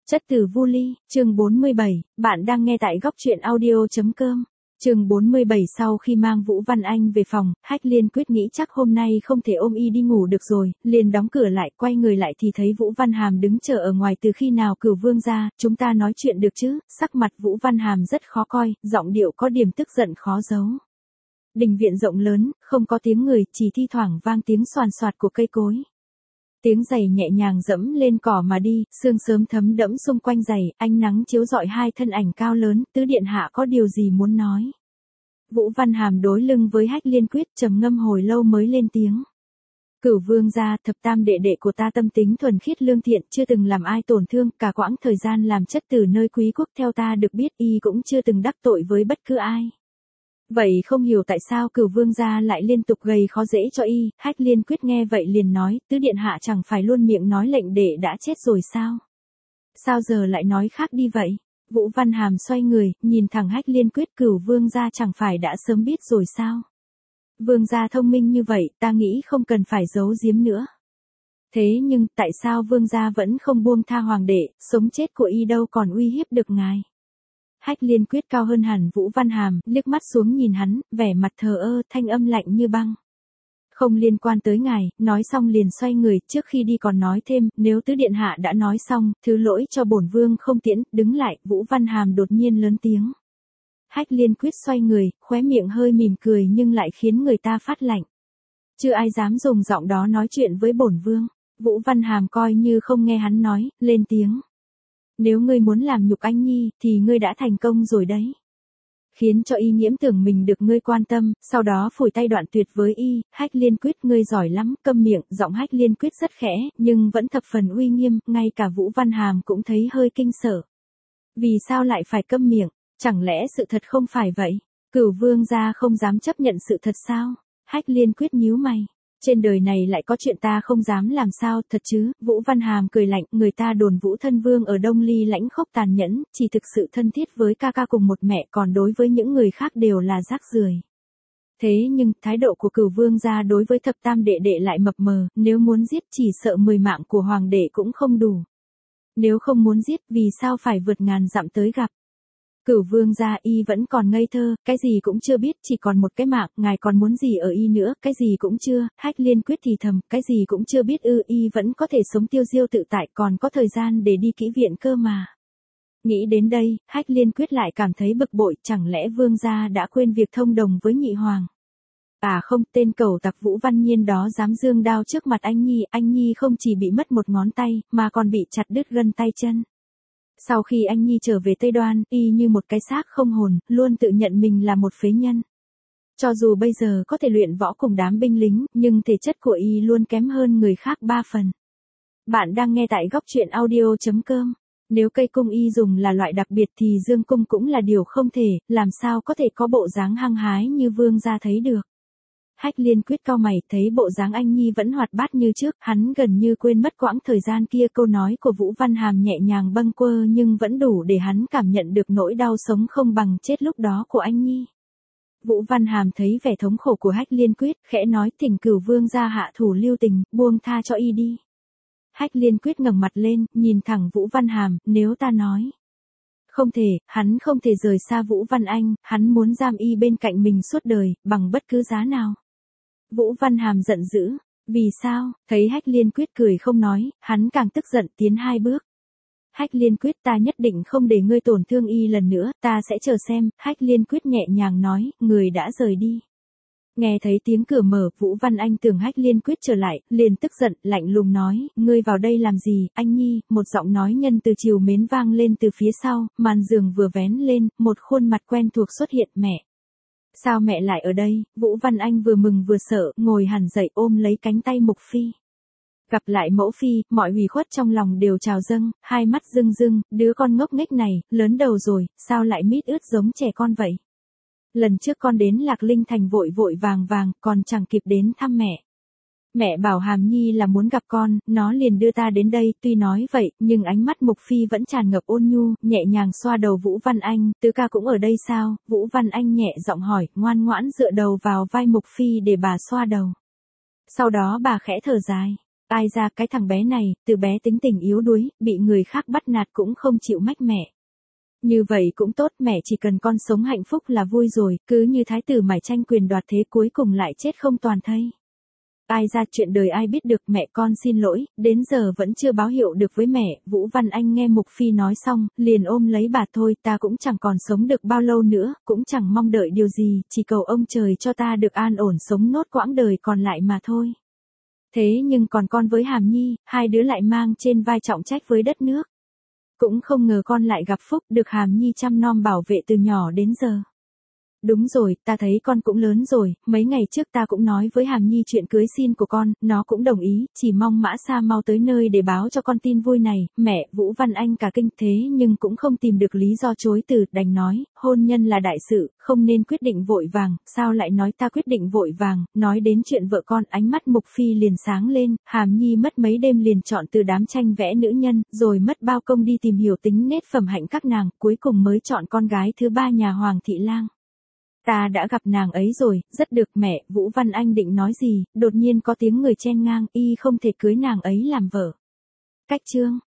Chất tử Vu Ly, chương 47, bạn đang nghe tại góc truyện audio.com. Chương 47 sau khi mang Vũ Văn Anh về phòng, Hách Liên quyết nghĩ chắc hôm nay không thể ôm y đi ngủ được rồi, liền đóng cửa lại, quay người lại thì thấy Vũ Văn Hàm đứng chờ ở ngoài. Từ khi nào Cửu Vương ra, chúng ta nói chuyện được chứ? Sắc mặt Vũ Văn Hàm rất khó coi, giọng điệu có điểm tức giận khó giấu. Đình viện rộng lớn, không có tiếng người, chỉ thi thoảng vang tiếng xoàn xoạt của cây cối. Tiếng giày nhẹ nhàng dẫm lên cỏ mà đi, sương sớm thấm đẫm xung quanh giày, ánh nắng chiếu rọi hai thân ảnh cao lớn, tứ điện hạ có điều gì muốn nói. Vũ Văn Hàm đối lưng với Hách Liên quyết, trầm ngâm hồi lâu mới lên tiếng. Cửu Vương gia, thập tam đệ đệ của ta tâm tính thuần khiết lương thiện, chưa từng làm ai tổn thương, cả quãng thời gian làm chất tử nơi quý quốc theo ta được biết y cũng chưa từng đắc tội với bất cứ ai. Vậy không hiểu tại sao Cửu Vương gia lại liên tục gây khó dễ cho y. Hách Liên quyết nghe vậy liền nói, tứ điện hạ chẳng phải luôn miệng nói lệnh đệ đã chết rồi sao? Sao giờ lại nói khác đi vậy? Vũ Văn Hàm xoay người, nhìn thẳng Hách Liên quyết, Cửu Vương gia chẳng phải đã sớm biết rồi sao? Vương gia thông minh như vậy, ta nghĩ không cần phải giấu giếm nữa. Thế nhưng, tại sao Vương gia vẫn không buông tha hoàng đệ, sống chết của y đâu còn uy hiếp được ngài? Hách Liên quyết cao hơn hẳn Vũ Văn Hàm, liếc mắt xuống nhìn hắn, vẻ mặt thờ ơ, thanh âm lạnh như băng. Không liên quan tới ngài, nói xong liền xoay người, trước khi đi còn nói thêm, nếu tứ điện hạ đã nói xong, thứ lỗi cho bổn vương không tiễn, đứng lại. Vũ Văn Hàm đột nhiên lớn tiếng. Hách Liên quyết xoay người, khóe miệng hơi mỉm cười nhưng lại khiến người ta phát lạnh. Chưa ai dám dùng giọng đó nói chuyện với bổn vương. Vũ Văn Hàm coi như không nghe hắn nói, lên tiếng. Nếu ngươi muốn làm nhục anh nhi, thì ngươi đã thành công rồi đấy. Khiến cho y nhiễm tưởng mình được ngươi quan tâm, sau đó phủi tay đoạn tuyệt với y. Hách Liên quyết, ngươi giỏi lắm, câm miệng. Giọng Hách Liên quyết rất khẽ, nhưng vẫn thập phần uy nghiêm, ngay cả Vũ Văn Hàm cũng thấy hơi kinh sợ. Vì sao lại phải câm miệng? Chẳng lẽ sự thật không phải vậy? Cửu Vương gia không dám chấp nhận sự thật sao? Hách Liên quyết nhíu mày. Trên đời này lại có chuyện ta không dám làm sao, thật chứ? Vũ Văn Hàm cười lạnh, người ta đồn Vũ thân vương ở Đông Ly lãnh khốc tàn nhẫn, chỉ thực sự thân thiết với ca ca cùng một mẹ, còn đối với những người khác đều là rác rưởi. Thế nhưng, thái độ của Cửu Vương gia đối với thập tam đệ đệ lại mập mờ, nếu muốn giết chỉ sợ 10 mạng của hoàng đệ cũng không đủ. Nếu không muốn giết, vì sao phải vượt ngàn dặm tới gặp? Cửu Vương gia, y vẫn còn ngây thơ, cái gì cũng chưa biết, chỉ còn một cái mạng, ngài còn muốn gì ở y nữa, cái gì cũng chưa. Hách Liên quyết thì thầm, cái gì cũng chưa biết ư? Y vẫn có thể sống tiêu diêu tự tại, còn có thời gian để đi kỹ viện cơ mà. Nghĩ đến đây, Hách Liên quyết lại cảm thấy bực bội, chẳng lẽ Vương gia đã quên việc thông đồng với nhị hoàng? À không, tên cẩu tặc Vũ Văn Nhiên đó dám giương đao trước mặt anh Nhi không chỉ bị mất một ngón tay, mà còn bị chặt đứt gân tay chân. Sau khi anh Nhi trở về Tây Đoan, y như một cái xác không hồn, luôn tự nhận mình là một phế nhân. Cho dù bây giờ có thể luyện võ cùng đám binh lính, nhưng thể chất của y luôn kém hơn người khác 3 phần. Bạn đang nghe tại góc truyện audio.com. Nếu cây cung y dùng là loại đặc biệt thì dương cung cũng là điều không thể, làm sao có thể có bộ dáng hăng hái như Vương gia thấy được. Hách Liên quyết cau mày, thấy bộ dáng anh Nhi vẫn hoạt bát như trước, hắn gần như quên mất quãng thời gian kia. Câu nói của Vũ Văn Hàm nhẹ nhàng bâng quơ nhưng vẫn đủ để hắn cảm nhận được nỗi đau sống không bằng chết lúc đó của anh Nhi. Vũ Văn Hàm thấy vẻ thống khổ của Hách Liên quyết, khẽ nói, thỉnh Cửu Vương gia hạ thủ lưu tình, buông tha cho y đi. Hách Liên quyết ngẩng mặt lên, nhìn thẳng Vũ Văn Hàm, nếu ta nói. Không thể, hắn không thể rời xa Vũ Văn Anh, hắn muốn giam y bên cạnh mình suốt đời, bằng bất cứ giá nào. Vũ Văn Hàm giận dữ, vì sao? Thấy Hách Liên quyết cười không nói, hắn càng tức giận, tiến 2 bước. Hách Liên quyết, ta nhất định không để ngươi tổn thương y lần nữa, ta sẽ chờ xem. Hách Liên quyết nhẹ nhàng nói, người đã rời đi. Nghe thấy tiếng cửa mở, Vũ Văn Anh tưởng Hách Liên quyết trở lại, liền tức giận, lạnh lùng nói, ngươi vào đây làm gì, anh Nhi? Một giọng nói nhân từ trìu mến vang lên từ phía sau, màn giường vừa vén lên, một khuôn mặt quen thuộc xuất hiện, mẹ. Sao mẹ lại ở đây? Vũ Văn Anh vừa mừng vừa sợ, ngồi hẳn dậy ôm lấy cánh tay Mục Phi. Gặp lại mẫu phi, mọi ủy khuất trong lòng đều trào dâng, hai mắt rưng rưng, đứa con ngốc nghếch này, lớn đầu rồi, sao lại mít ướt giống trẻ con vậy? Lần trước con đến Lạc Linh Thành vội vội vàng vàng, còn chẳng kịp đến thăm mẹ. Mẹ bảo Hàm Nhi là muốn gặp con, nó liền đưa ta đến đây. Tuy nói vậy, nhưng ánh mắt Mục Phi vẫn tràn ngập ôn nhu, nhẹ nhàng xoa đầu Vũ Văn Anh. Tứ ca cũng ở đây sao? Vũ Văn Anh nhẹ giọng hỏi, ngoan ngoãn dựa đầu vào vai Mục Phi để bà xoa đầu. Sau đó bà khẽ thở dài. Ai ra cái thằng bé này, từ bé tính tình yếu đuối, bị người khác bắt nạt cũng không chịu mách mẹ. Như vậy cũng tốt, mẹ chỉ cần con sống hạnh phúc là vui rồi, cứ như thái tử mải tranh quyền đoạt thế cuối cùng lại chết không toàn thây. Ai ra chuyện đời ai biết được, mẹ con xin lỗi, đến giờ vẫn chưa báo hiệu được với mẹ. Vũ Văn Anh nghe Mục Phi nói xong, liền ôm lấy bà, thôi ta cũng chẳng còn sống được bao lâu nữa, cũng chẳng mong đợi điều gì, chỉ cầu ông trời cho ta được an ổn sống nốt quãng đời còn lại mà thôi. Thế nhưng còn con với Hàm Nhi, hai đứa lại mang trên vai trọng trách với đất nước. Cũng không ngờ con lại gặp phúc được Hàm Nhi chăm nom bảo vệ từ nhỏ đến giờ. Đúng rồi, ta thấy con cũng lớn rồi, mấy ngày trước ta cũng nói với Hàm Nhi chuyện cưới xin của con, nó cũng đồng ý, chỉ mong Mã Sa mau tới nơi để báo cho con tin vui này. Mẹ, Vũ Văn Anh cả kinh thế nhưng cũng không tìm được lý do chối từ, đành nói, hôn nhân là đại sự, không nên quyết định vội vàng. Sao lại nói ta quyết định vội vàng? Nói đến chuyện vợ con, ánh mắt Mục Phi liền sáng lên. Hàm Nhi mất mấy đêm liền chọn từ đám tranh vẽ nữ nhân, rồi mất bao công đi tìm hiểu tính nết phẩm hạnh các nàng, cuối cùng mới chọn con gái thứ ba nhà Hoàng thị lang. Ta đã gặp nàng ấy rồi, rất được. Mẹ, Vũ Văn Anh định nói gì, đột nhiên có tiếng người chen ngang, y không thể cưới nàng ấy làm vợ. Cách chương